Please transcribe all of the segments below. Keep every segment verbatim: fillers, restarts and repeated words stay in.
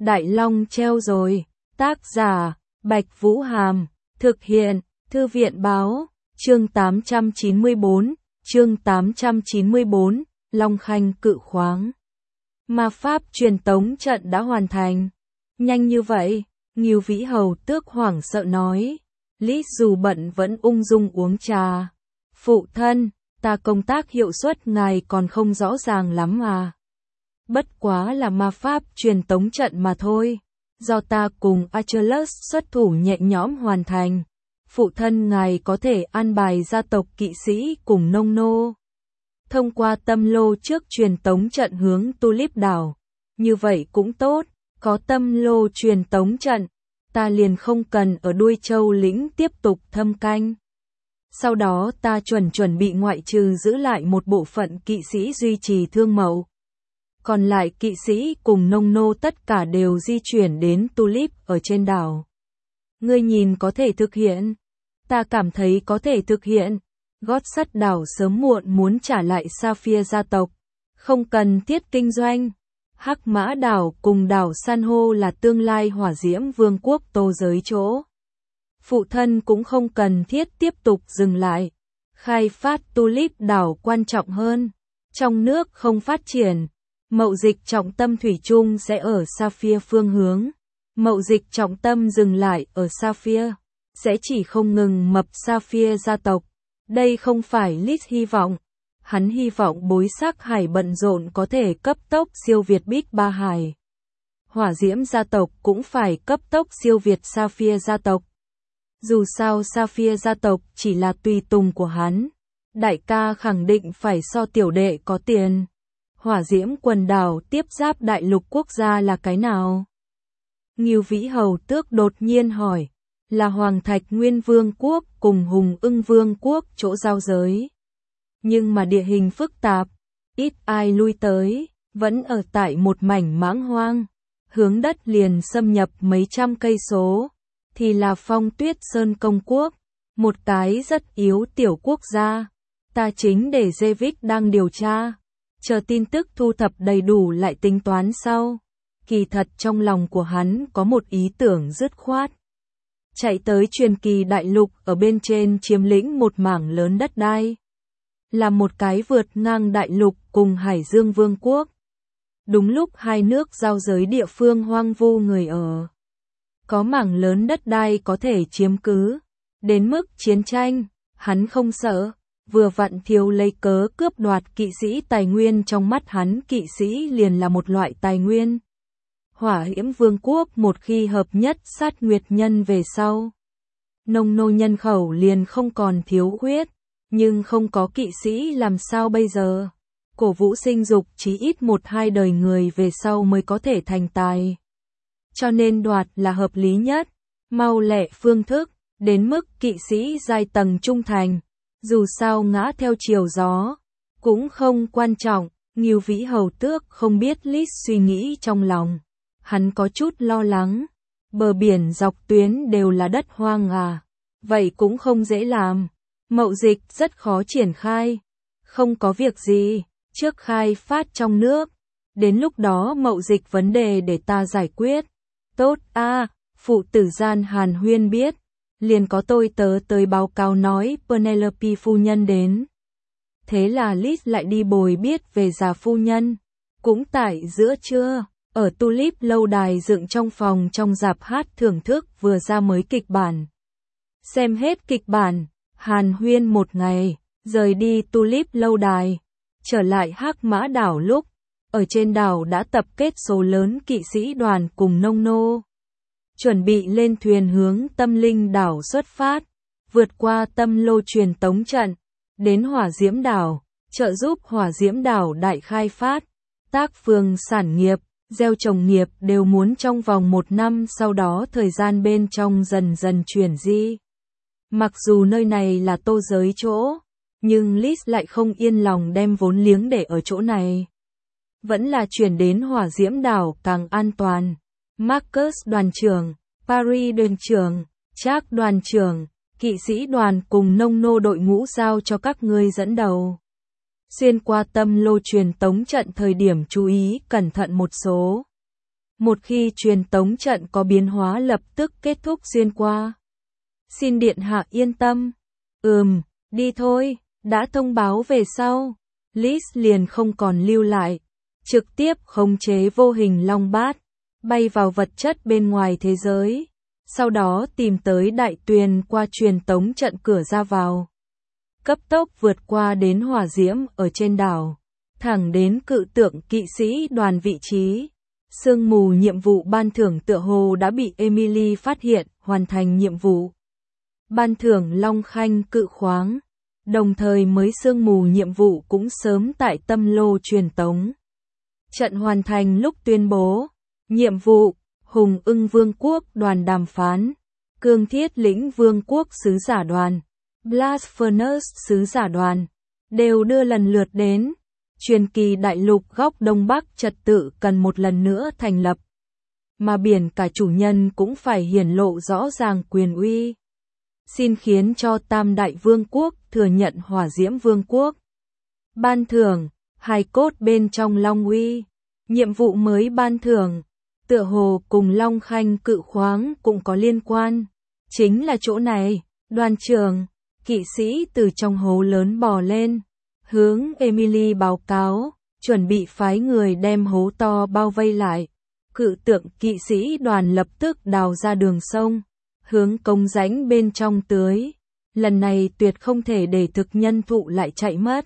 Đại Long treo rồi. Tác giả, Bạch Vũ Hàm. Thực hiện, Thư viện báo. Chương tám trăm chín mươi tư, chương tám trăm chín mươi tư, Long Khanh cự khoáng. Ma pháp truyền tống trận đã hoàn thành. Nhanh như vậy, Ngưu Vĩ Hầu Tước hoảng sợ nói. Lý dù bận vẫn ung dung uống trà. Phụ thân, ta công tác hiệu suất ngài còn không rõ ràng lắm à. Bất quá là ma pháp truyền tống trận mà thôi. Do ta cùng Achilles xuất thủ nhẹ nhõm hoàn thành. Phụ thân ngài có thể an bài gia tộc kỵ sĩ cùng nông nô. Thông qua tâm lô trước truyền tống trận hướng Tulip đảo. Như vậy cũng tốt, có tâm lô truyền tống trận, ta liền không cần ở đuôi châu lĩnh tiếp tục thâm canh. Sau đó ta chuẩn chuẩn bị ngoại trừ giữ lại một bộ phận kỵ sĩ duy trì thương mẫu. Còn lại kỵ sĩ cùng nông nô tất cả đều di chuyển đến Tulip ở trên đảo. Ngươi nhìn có thể thực hiện. Ta cảm thấy có thể thực hiện. Gót sắt đảo sớm muộn muốn trả lại Sapphire gia tộc. Không cần thiết kinh doanh. Hắc Mã đảo cùng đảo San hô là tương lai hỏa diễm vương quốc tô giới chỗ. Phụ thân cũng không cần thiết tiếp tục dừng lại. Khai phát Tulip đảo quan trọng hơn. Trong nước không phát triển. Mậu dịch trọng tâm thủy chung sẽ ở Sapphire phương hướng. Mậu dịch trọng tâm dừng lại ở Sapphire. Sẽ chỉ không ngừng mập Sapphire gia tộc. Đây không phải Lít hy vọng. Hắn hy vọng bối sắc hải bận rộn có thể cấp tốc siêu việt Big Ba Hải. Hỏa diễm gia tộc cũng phải cấp tốc siêu việt Sapphire gia tộc. Dù sao Sapphire gia tộc chỉ là tùy tùng của hắn. Đại ca khẳng định phải so tiểu đệ có tiền. Hỏa diễm quần đảo tiếp giáp đại lục quốc gia là cái nào? Ngưu Vĩ Hầu Tước đột nhiên hỏi. Là Hoàng Thạch Nguyên Vương quốc cùng Hùng Ưng Vương quốc chỗ giao giới. Nhưng mà địa hình phức tạp, ít ai lui tới, vẫn ở tại một mảnh mãng hoang. Hướng đất liền xâm nhập mấy trăm cây số, thì là Phong Tuyết Sơn Công Quốc, một cái rất yếu tiểu quốc gia. Ta chính để David đang điều tra, chờ tin tức thu thập đầy đủ lại tính toán sau. Kỳ thật trong lòng của hắn có một ý tưởng dứt khoát. Chạy tới truyền kỳ đại lục ở bên trên chiếm lĩnh một mảng lớn đất đai. Là một cái vượt ngang đại lục cùng Hải Dương Vương quốc. Đúng lúc hai nước giao giới địa phương hoang vu người ở. Có mảng lớn đất đai có thể chiếm cứ. Đến mức chiến tranh, hắn không sợ. Vừa vặn thiếu lấy cớ cướp đoạt kỵ sĩ tài nguyên, trong mắt hắn kỵ sĩ liền là một loại tài nguyên. Hỏa Diễm Vương quốc một khi hợp nhất sát nguyệt nhân về sau. Nông nô nhân khẩu liền không còn thiếu khuyết. Nhưng không có kỵ sĩ làm sao bây giờ? Cổ vũ sinh dục chí ít một hai đời người về sau mới có thể thành tài. Cho nên đoạt là hợp lý nhất, mau lẹ phương thức, đến mức kỵ sĩ giai tầng trung thành. Dù sao ngã theo chiều gió, cũng không quan trọng. Ngưu Vĩ Hầu Tước không biết Lít suy nghĩ trong lòng. Hắn có chút lo lắng. Bờ biển dọc tuyến đều là đất hoang à. Vậy cũng không dễ làm. Mậu dịch rất khó triển khai. Không có việc gì, trước khai phát trong nước. Đến lúc đó mậu dịch vấn đề để ta giải quyết. Tốt a, à, phụ tử gian hàn huyên biết. Liền có tôi tớ tới báo cáo nói Penelope phu nhân đến. Thế là Lít lại đi bồi biết về già phu nhân. Cũng tại giữa trưa, ở Tulip lâu đài dựng trong phòng trong rạp hát thưởng thức vừa ra mới kịch bản. Xem hết kịch bản. Hàn huyên một ngày, rời đi Tulip lâu đài, trở lại Hắc Mã đảo lúc, ở trên đảo đã tập kết số lớn kỵ sĩ đoàn cùng nông nô. Chuẩn bị lên thuyền hướng Tâm Linh đảo xuất phát, vượt qua tâm lô truyền tống trận, đến Hỏa Diễm đảo, trợ giúp Hỏa Diễm đảo đại khai phát, tác phương sản nghiệp, gieo trồng nghiệp đều muốn trong vòng một năm, sau đó thời gian bên trong dần dần chuyển di. Mặc dù nơi này là tô giới chỗ, nhưng Lít lại không yên lòng đem vốn liếng để ở chỗ này. Vẫn là chuyển đến Hỏa Diễm đảo càng an toàn. Marcus đoàn trưởng, Paris đoàn trưởng, Jack đoàn trưởng, kỵ sĩ đoàn cùng nông nô đội ngũ giao cho các ngươi dẫn đầu. Xuyên qua tâm lô truyền tống trận thời điểm chú ý cẩn thận một số. Một khi truyền tống trận có biến hóa lập tức kết thúc xuyên qua. Xin điện hạ yên tâm. Ừm, đi thôi, đã thông báo về sau. Liz liền không còn lưu lại. Trực tiếp khống chế vô hình long bát, bay vào vật chất bên ngoài thế giới. Sau đó tìm tới đại tuyền qua truyền tống trận cửa ra vào. Cấp tốc vượt qua đến hỏa diễm ở trên đảo. Thẳng đến cự tượng kỵ sĩ đoàn vị trí. Sương mù nhiệm vụ ban thưởng tựa hồ đã bị Emily phát hiện, hoàn thành nhiệm vụ. Ban thưởng Long Khanh cự khoáng. Đồng thời mới sương mù nhiệm vụ cũng sớm tại tâm lô truyền tống. Trận hoàn thành lúc tuyên bố. Nhiệm vụ, Hùng ưng vương quốc đoàn đàm phán. Cương thiết lĩnh vương quốc sứ giả đoàn. Blast Furnace sứ giả đoàn. Đều đưa lần lượt đến. Truyền kỳ đại lục góc Đông Bắc trật tự cần một lần nữa thành lập. Mà biển cả chủ nhân cũng phải hiển lộ rõ ràng quyền uy. Xin khiến cho Tam Đại Vương quốc thừa nhận Hỏa Diễm Vương quốc. Ban thưởng, hài cốt bên trong Long Uy. Nhiệm vụ mới ban thưởng, tựa hồ cùng Long Khanh cự khoáng cũng có liên quan. Chính là chỗ này, đoàn trưởng, kỵ sĩ từ trong hố lớn bò lên. Hướng Emily báo cáo, chuẩn bị phái người đem hố to bao vây lại. Cự tượng kỵ sĩ đoàn lập tức đào ra đường sông, hướng cống rãnh bên trong tưới. Lần này tuyệt không thể để thực nhân thụ lại chạy mất.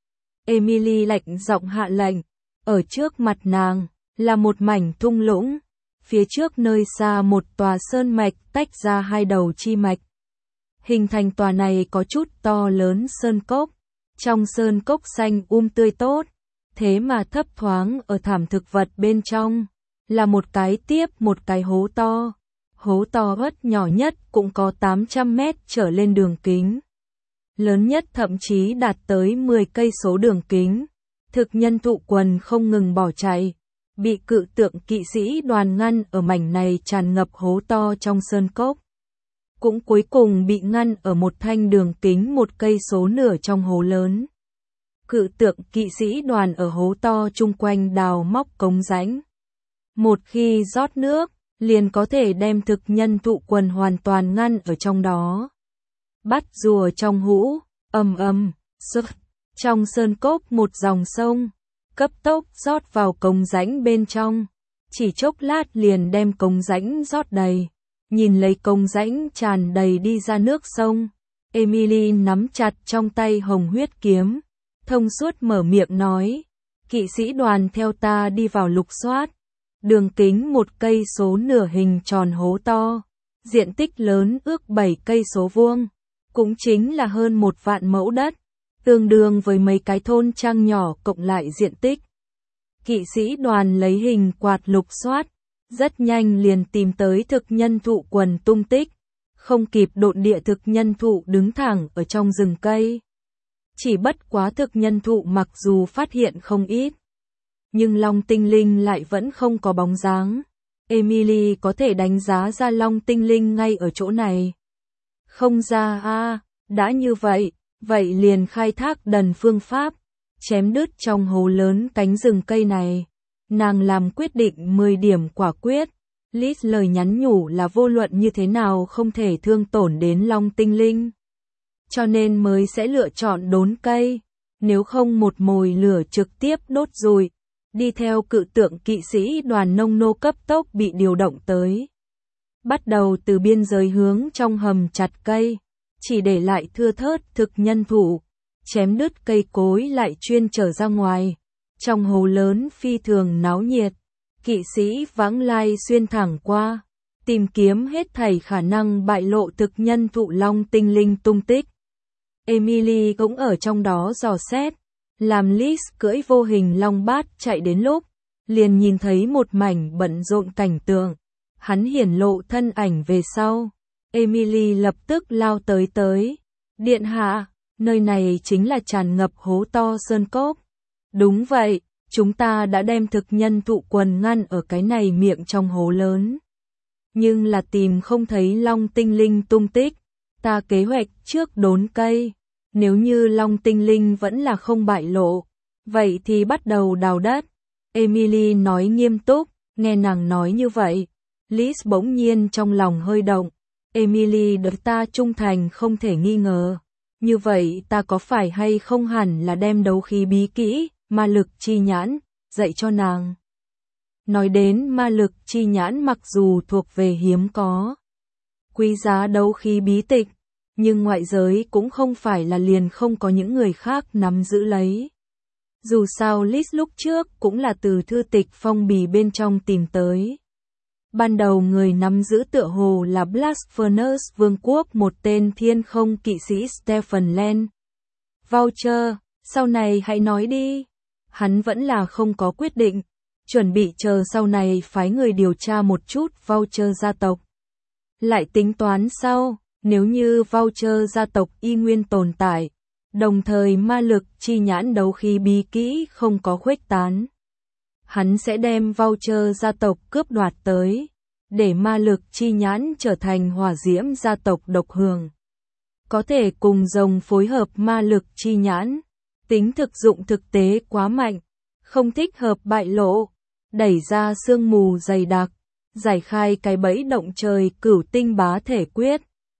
Emily lạnh giọng hạ lệnh, ở trước mặt nàng là một mảnh thung lũng, phía trước nơi xa một tòa sơn mạch tách ra hai đầu chi mạch. Hình thành tòa này có chút to lớn sơn cốc. Trong sơn cốc xanh um tươi tốt, thế mà thấp thoáng ở thảm thực vật bên trong, là một cái tiếp một cái hố to. Hố to ớt nhỏ nhất cũng có tám trăm mét trở lên đường kính. Lớn nhất thậm chí đạt tới mười cây số đường kính. Thực nhân thụ quần không ngừng bỏ chạy, bị cự tượng kỵ sĩ đoàn ngăn ở mảnh này tràn ngập hố to trong sơn cốc. Cũng cuối cùng bị ngăn ở một thanh đường kính một cây số nửa trong hố lớn. Cự tượng kỵ sĩ đoàn ở hố to chung quanh đào móc cống rãnh. Một khi rót nước, liền có thể đem thực nhân thụ quần hoàn toàn ngăn ở trong đó. Bắt rùa trong hũ, ầm ầm, sức. Trong sơn cốc một dòng sông, cấp tốc rót vào cống rãnh bên trong. Chỉ chốc lát liền đem cống rãnh rót đầy. Nhìn lấy cống rãnh tràn đầy đi ra nước sông, Emily nắm chặt trong tay hồng huyết kiếm, thông suốt mở miệng nói, kỵ sĩ đoàn theo ta đi vào lục soát, đường kính một cây số nửa hình tròn hố to, diện tích lớn ước bảy cây số vuông, cũng chính là hơn một vạn mẫu đất, tương đương với mấy cái thôn trang nhỏ cộng lại diện tích. Kỵ sĩ đoàn lấy hình quạt lục soát, rất nhanh liền tìm tới thực nhân thụ quần tung tích, không kịp độn địa thực nhân thụ đứng thẳng ở trong rừng cây. Chỉ bất quá thực nhân thụ mặc dù phát hiện không ít, nhưng long tinh linh lại vẫn không có bóng dáng. Emily có thể đánh giá ra long tinh linh ngay ở chỗ này. Không ra a, à, đã như vậy, vậy liền khai thác đần phương pháp, chém đứt trong hố lớn cánh rừng cây này. Nàng làm quyết định mười điểm quả quyết. Liz lời nhắn nhủ là vô luận như thế nào không thể thương tổn đến long tinh linh. Cho nên mới sẽ lựa chọn đốn cây. Nếu không một mồi lửa trực tiếp đốt rùi. Đi theo cự tượng kỵ sĩ đoàn nông nô cấp tốc bị điều động tới. Bắt đầu từ biên giới hướng trong hầm chặt cây. Chỉ để lại thưa thớt thực nhân thụ. Chém đứt cây cối lại chuyên trở ra ngoài. Trong hố lớn phi thường náo nhiệt, kỵ sĩ vãng lai xuyên thẳng qua, tìm kiếm hết thảy khả năng bại lộ thực nhân thụ long tinh linh tung tích. Emily cũng ở trong đó dò xét, làm Liz cưỡi vô hình long bát chạy đến lúc, liền nhìn thấy một mảnh bận rộn cảnh tượng. Hắn hiển lộ thân ảnh về sau. Emily lập tức lao tới tới. Điện hạ, nơi này chính là tràn ngập hố to sơn cốc. Đúng vậy, chúng ta đã đem thực nhân thụ quần ngăn ở cái này miệng trong hố lớn. Nhưng là tìm không thấy long tinh linh tung tích. Ta kế hoạch trước đốn cây. Nếu như long tinh linh vẫn là không bại lộ, vậy thì bắt đầu đào đất. Emily nói nghiêm túc, Nghe nàng nói như vậy, Liz bỗng nhiên trong lòng hơi động. Emily đối ta trung thành không thể nghi ngờ. Như vậy ta có phải hay không hẳn là đem đấu khí bí kỹ, ma lực chi nhãn, dạy cho nàng. Nói đến ma lực chi nhãn mặc dù thuộc về hiếm có, quý giá đấu khí bí tịch, nhưng ngoại giới cũng không phải là liền không có những người khác nắm giữ lấy. Dù sao Liz lúc trước cũng là từ thư tịch phong bì bên trong tìm tới. Ban đầu người nắm giữ tựa hồ là Blasphemous Vương quốc một tên thiên không kỵ sĩ Stephen Land. Voucher, sau này hãy nói đi. Hắn vẫn là không có quyết định, chuẩn bị chờ sau này phái người điều tra một chút Voucher gia tộc. Lại tính toán sau, nếu như Voucher gia tộc y nguyên tồn tại, đồng thời ma lực chi nhãn đấu khí bí kỹ không có khuếch tán. Hắn sẽ đem Voucher gia tộc cướp đoạt tới, để ma lực chi nhãn trở thành hỏa diễm gia tộc độc hưởng. Có thể cùng rồng phối hợp ma lực chi nhãn, tính thực dụng thực tế quá mạnh, không thích hợp bại lộ, đẩy ra sương mù dày đặc, giải khai cái bẫy động trời cửu tinh bá thể quyết.